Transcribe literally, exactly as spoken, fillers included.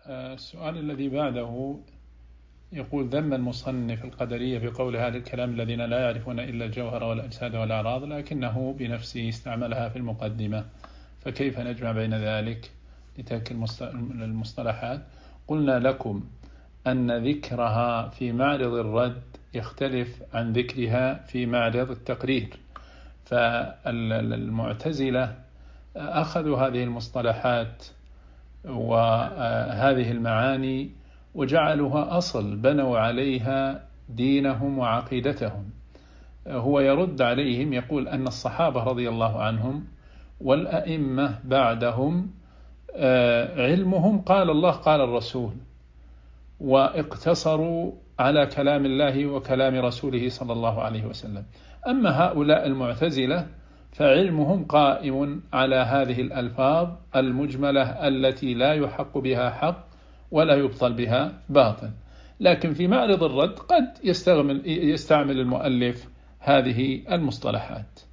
السؤال الذي بعده يقول: ذم المصنف القدرية بقول هذا الكلام الذين لا يعرفون إلا الجوهر والأجساد والأعراض، لكنه بنفسه استعملها في المقدمة، فكيف نجمع بين ذلك لترك المصطلحات؟ قلنا لكم أن ذكرها في معرض الرد يختلف عن ذكرها في معرض التقرير. فالمعتزلة أخذوا هذه المصطلحات وهذه المعاني وجعلوها أصل، بنوا عليها دينهم وعقيدتهم. هو يرد عليهم يقول أن الصحابة رضي الله عنهم والأئمة بعدهم علمهم قال الله قال الرسول، واقتصروا على كلام الله وكلام رسوله صلى الله عليه وسلم. أما هؤلاء المعتزلة فعلمهم قائم على هذه الألفاظ المجملة التي لا يحق بها حق ولا يبطل بها باطل، لكن في معرض الرد قد يستعمل المؤلف هذه المصطلحات.